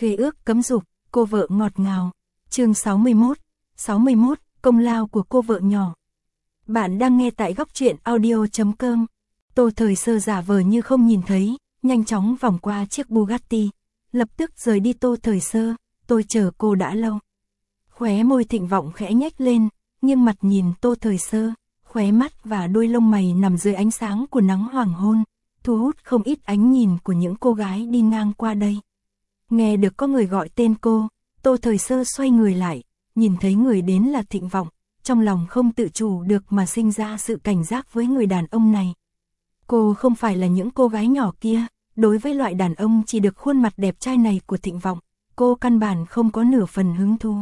Khế ước cấm dục, cô vợ ngọt ngào. Chương 61, công lao của cô vợ nhỏ. Bạn đang nghe tại góc truyện audio.com. Tô Thời Sơ giả vờ như không nhìn thấy, nhanh chóng vòng qua chiếc Bugatti, lập tức rời đi. Tô Thời Sơ, tôi chờ cô đã lâu. Khóe môi Thịnh Vọng khẽ nhếch lên, nghiêng mặt nhìn Tô Thời Sơ, khóe mắt và đôi lông mày nằm dưới ánh sáng của nắng hoàng hôn, thu hút không ít ánh nhìn của những cô gái đi ngang qua đây. Nghe được có người gọi tên cô, Tô Thời Sơ xoay người lại, nhìn thấy người đến là Thịnh Vọng, trong lòng không tự chủ được mà sinh ra sự cảnh giác với người đàn ông này. Cô không phải là những cô gái nhỏ kia, đối với loại đàn ông chỉ được khuôn mặt đẹp trai này của Thịnh Vọng, cô căn bản không có nửa phần hứng thú.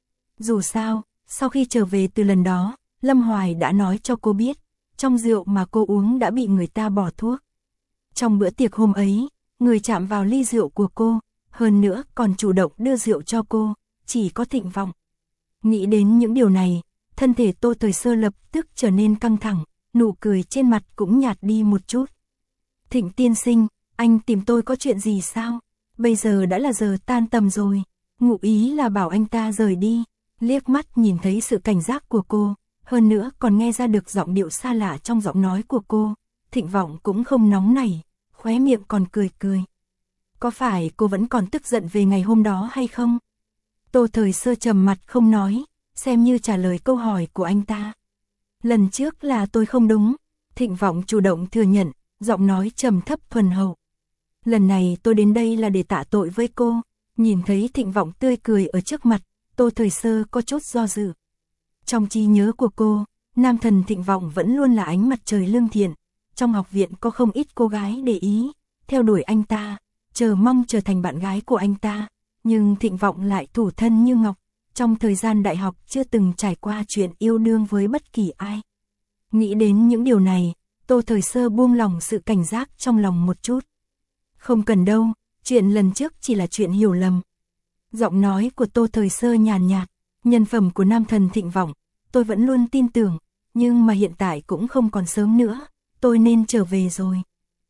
Dù sao, sau khi trở về từ lần đó, Lâm Hoài đã nói cho cô biết, trong rượu mà cô uống đã bị người ta bỏ thuốc. Trong bữa tiệc hôm ấy, người chạm vào ly rượu của cô, hơn nữa còn chủ động đưa rượu cho cô, chỉ có Thịnh Vọng. Nghĩ đến những điều này, thân thể Tô Thời Sơ lập tức trở nên căng thẳng, nụ cười trên mặt cũng nhạt đi một chút. Thịnh tiên sinh, anh tìm tôi có chuyện gì sao? Bây giờ đã là giờ tan tầm rồi. Ngụ ý là bảo anh ta rời đi. Liếc mắt nhìn thấy sự cảnh giác của cô, hơn nữa còn nghe ra được giọng điệu xa lạ trong giọng nói của cô, Thịnh Vọng cũng không nóng nảy, khóe miệng còn cười cười. Có phải cô vẫn còn tức giận về ngày hôm đó hay không? Tô Thời Sơ trầm mặt không nói, xem như trả lời câu hỏi của anh ta. Lần trước là tôi không đúng, Thịnh Vọng chủ động thừa nhận, giọng nói trầm thấp thuần hậu. Lần này tôi đến đây là để tạ tội với cô. Nhìn thấy Thịnh Vọng tươi cười ở trước mặt, Tô Thời Sơ có chút do dự. Trong trí nhớ của cô, nam thần Thịnh Vọng vẫn luôn là ánh mặt trời lương thiện. Trong học viện có không ít cô gái để ý, theo đuổi anh ta, chờ mong trở thành bạn gái của anh ta. Nhưng Thịnh Vọng lại thủ thân như ngọc, trong thời gian đại học chưa từng trải qua chuyện yêu đương với bất kỳ ai. Nghĩ đến những điều này, Tô Thời Sơ buông lòng sự cảnh giác trong lòng một chút. Không cần đâu, chuyện lần trước chỉ là chuyện hiểu lầm. Giọng nói của Tô Thời Sơ nhàn nhạt, nhân phẩm của nam thần Thịnh Vọng, tôi vẫn luôn tin tưởng, nhưng mà hiện tại cũng không còn sớm nữa, tôi nên trở về rồi.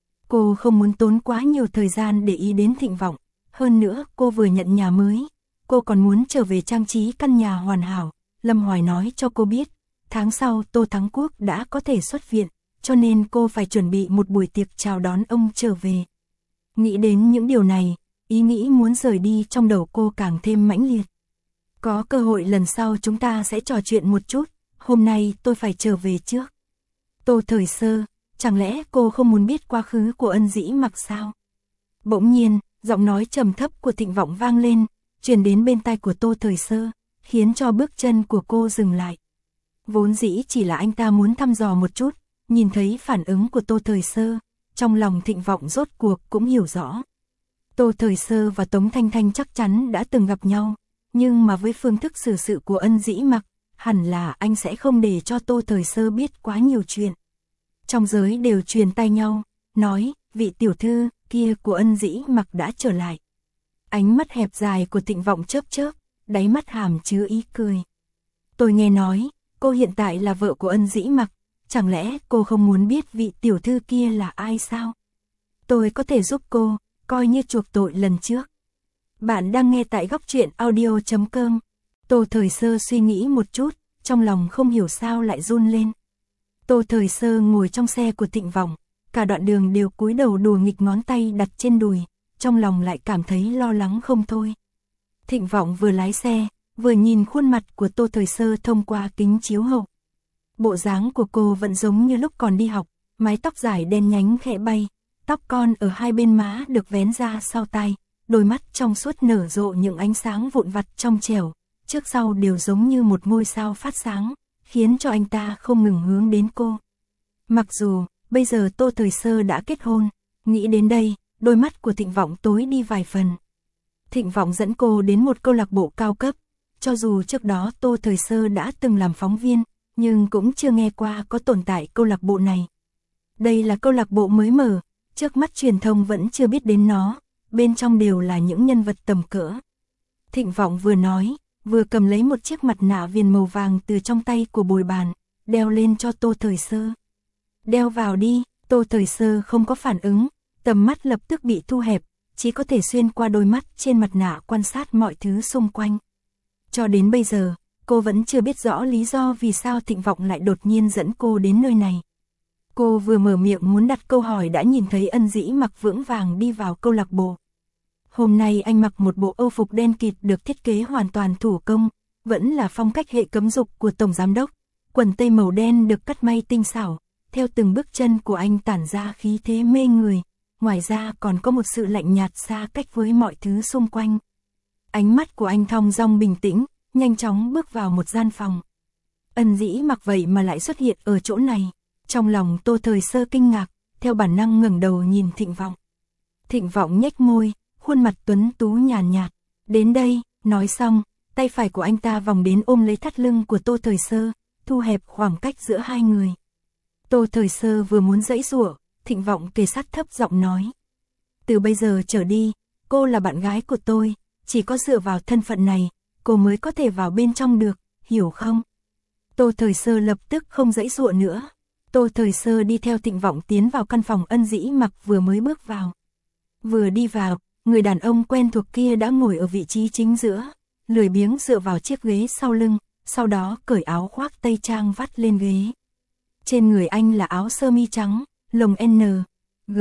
Cô không muốn tốn quá nhiều thời gian để ý đến Thịnh Vọng, hơn nữa cô vừa nhận nhà mới, cô còn muốn trở về trang trí căn nhà hoàn hảo. Lâm Hoài nói cho cô biết, tháng sau Tô Thắng Quốc đã có thể xuất viện, cho nên cô phải chuẩn bị một buổi tiệc chào đón ông trở về. Nghĩ đến những điều này, ý nghĩ muốn rời đi trong đầu cô càng thêm mãnh liệt. Có cơ hội lần sau chúng ta sẽ trò chuyện một chút, hôm nay tôi phải trở về trước. Tô Thời Sơ, chẳng lẽ cô không muốn biết quá khứ của Ân Dĩ Mặc sao? Bỗng nhiên, giọng nói trầm thấp của Thịnh Vọng vang lên, truyền đến bên tai của Tô Thời Sơ, khiến cho bước chân của cô dừng lại. Vốn dĩ chỉ là anh ta muốn thăm dò một chút, nhìn thấy phản ứng của Tô Thời Sơ, trong lòng Thịnh Vọng rốt cuộc cũng hiểu rõ. Tô Thời Sơ và Tống Thanh Thanh chắc chắn đã từng gặp nhau, nhưng mà với phương thức xử sự của Ân Dĩ Mặc, hẳn là anh sẽ không để cho Tô Thời Sơ biết quá nhiều chuyện. Trong giới đều truyền tai nhau, nói, vị tiểu thư kia của Ân Dĩ Mặc đã trở lại. Ánh mắt hẹp dài của Thịnh Vọng chớp chớp, đáy mắt hàm chứa ý cười. Tôi nghe nói, cô hiện tại là vợ của Ân Dĩ Mặc, chẳng lẽ cô không muốn biết vị tiểu thư kia là ai sao? Tôi có thể giúp cô, coi như chuộc tội lần trước. Bạn đang nghe tại góc truyện audio.com. Tô Thời Sơ suy nghĩ một chút, trong lòng không hiểu sao lại run lên. Tô Thời Sơ ngồi trong xe của Thịnh Vọng, cả đoạn đường đều cúi đầu đùa nghịch ngón tay đặt trên đùi, trong lòng lại cảm thấy lo lắng không thôi. Thịnh Vọng vừa lái xe, vừa nhìn khuôn mặt của Tô Thời Sơ thông qua kính chiếu hậu. Bộ dáng của cô vẫn giống như lúc còn đi học, mái tóc dài đen nhánh khẽ bay, tóc con ở hai bên má được vén ra sau tai, đôi mắt trong suốt nở rộ những ánh sáng vụn vặt trong trẻo, trước sau đều giống như một ngôi sao phát sáng, khiến cho anh ta không ngừng hướng đến cô. Mặc dù, bây giờ Tô Thời Sơ đã kết hôn, nghĩ đến đây, đôi mắt của Thịnh Vọng tối đi vài phần. Thịnh Vọng dẫn cô đến một câu lạc bộ cao cấp, cho dù trước đó Tô Thời Sơ đã từng làm phóng viên, nhưng cũng chưa nghe qua có tồn tại câu lạc bộ này. Đây là câu lạc bộ mới mở, trước mắt truyền thông vẫn chưa biết đến nó, bên trong đều là những nhân vật tầm cỡ. Thịnh Vọng vừa nói, vừa cầm lấy một chiếc mặt nạ viền màu vàng từ trong tay của bồi bàn, đeo lên cho Tô Thời Sơ. Đeo vào đi, Tô Thời Sơ không có phản ứng, tầm mắt lập tức bị thu hẹp, chỉ có thể xuyên qua đôi mắt trên mặt nạ quan sát mọi thứ xung quanh. Cho đến bây giờ, cô vẫn chưa biết rõ lý do vì sao Thịnh Vọng lại đột nhiên dẫn cô đến nơi này. Cô vừa mở miệng muốn đặt câu hỏi đã nhìn thấy Ân Dĩ Mặc vững vàng đi vào câu lạc bộ. Hôm nay anh mặc một bộ âu phục đen kịt được thiết kế hoàn toàn thủ công, vẫn là phong cách hệ cấm dục của Tổng Giám Đốc. Quần tây màu đen được cắt may tinh xảo, theo từng bước chân của anh tản ra khí thế mê người, ngoài ra còn có một sự lạnh nhạt xa cách với mọi thứ xung quanh. Ánh mắt của anh thong dong bình tĩnh, nhanh chóng bước vào một gian phòng. Ân Dĩ Mặc vậy mà lại xuất hiện ở chỗ này. Trong lòng Tô Thời Sơ kinh ngạc, theo bản năng ngẩng đầu nhìn Thịnh Vọng. Thịnh Vọng nhếch môi, khuôn mặt tuấn tú nhàn nhạt. Đến đây, nói xong, tay phải của anh ta vòng đến ôm lấy thắt lưng của Tô Thời Sơ, thu hẹp khoảng cách giữa hai người. Tô Thời Sơ vừa muốn giãy giụa, Thịnh Vọng kề sát thấp giọng nói. Từ bây giờ trở đi, cô là bạn gái của tôi, chỉ có dựa vào thân phận này, cô mới có thể vào bên trong được, hiểu không? Tô Thời Sơ lập tức không giãy giụa nữa. Tô Thời Sơ đi theo Thịnh Vọng tiến vào căn phòng Ân Dĩ Mặc vừa mới bước vào. Vừa đi vào, người đàn ông quen thuộc kia đã ngồi ở vị trí chính giữa, lười biếng dựa vào chiếc ghế sau lưng, sau đó cởi áo khoác tây trang vắt lên ghế. Trên người anh là áo sơ mi trắng, lồng N, G,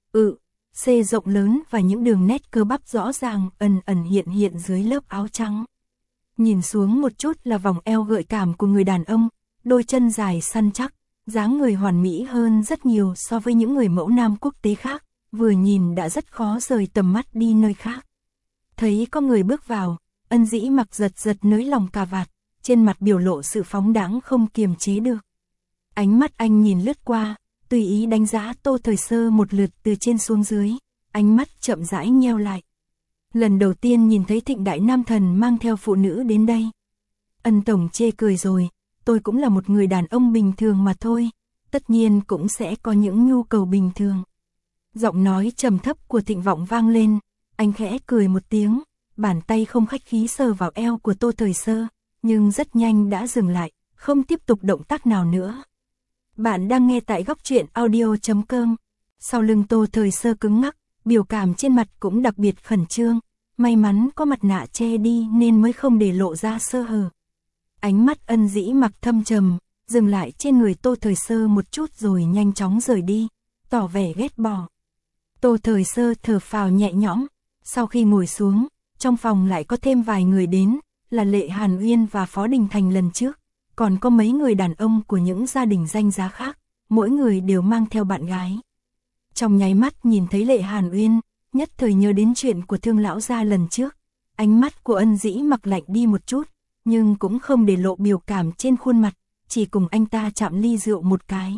C rộng lớn và những đường nét cơ bắp rõ ràng ẩn ẩn hiện dưới lớp áo trắng. Nhìn xuống một chút là vòng eo gợi cảm của người đàn ông, đôi chân dài săn chắc, dáng người hoàn mỹ hơn rất nhiều so với những người mẫu nam quốc tế khác, vừa nhìn đã rất khó rời tầm mắt đi nơi khác. Thấy có người bước vào, Ân Dĩ Mặc giật nới lòng cà vạt, trên mặt biểu lộ sự phóng đãng không kiềm chế được. Ánh mắt anh nhìn lướt qua, tùy ý đánh giá Tô Thời Sơ một lượt từ trên xuống dưới, ánh mắt chậm rãi nheo lại. Lần đầu tiên nhìn thấy Thịnh Đại Nam Thần mang theo phụ nữ đến đây. Ân tổng chê cười rồi, tôi cũng là một người đàn ông bình thường mà thôi, tất nhiên cũng sẽ có những nhu cầu bình thường. Giọng nói trầm thấp của Thịnh Vọng vang lên, anh khẽ cười một tiếng, bàn tay không khách khí sờ vào eo của Tô Thời Sơ, nhưng rất nhanh đã dừng lại, không tiếp tục động tác nào nữa. Bạn đang nghe tại góc truyện audio.com. Sau lưng Tô Thời Sơ cứng ngắc, biểu cảm trên mặt cũng đặc biệt khẩn trương, may mắn có mặt nạ che đi nên mới không để lộ ra sơ hở. Ánh mắt Ân Dĩ Mặc thâm trầm, dừng lại trên người Tô Thời Sơ một chút rồi nhanh chóng rời đi, tỏ vẻ ghét bỏ. Tô Thời Sơ thở phào nhẹ nhõm, sau khi ngồi xuống, trong phòng lại có thêm vài người đến, là Lệ Hàn Uyên và Phó Đình Thành lần trước, còn có mấy người đàn ông của những gia đình danh giá khác, mỗi người đều mang theo bạn gái. Trong nháy mắt nhìn thấy Lệ Hàn Uyên, nhất thời nhớ đến chuyện của Thương lão gia lần trước, ánh mắt của Ân Dĩ Mặc lạnh đi một chút, nhưng cũng không để lộ biểu cảm trên khuôn mặt, chỉ cùng anh ta chạm ly rượu một cái.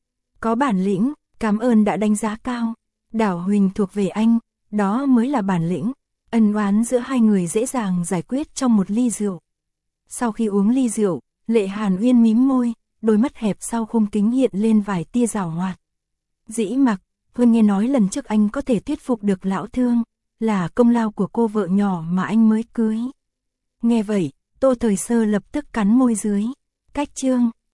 Có bản lĩnh, cảm ơn đã đánh giá cao, đảo Huỳnh thuộc về anh, đó mới là bản lĩnh. Ân oán giữa hai người dễ dàng giải quyết trong một ly rượu. Sau khi uống ly rượu, Lệ Hàn Uyên mím môi, đôi mắt hẹp sau khung kính hiện lên vài tia giảo hoạt. Dĩ Mặc, Huân nghe nói lần trước anh có thể thuyết phục được lão Thương, là công lao của cô vợ nhỏ mà anh mới cưới. Nghe vậy, Tô Thời Sơ lập tức cắn môi dưới. Cách chương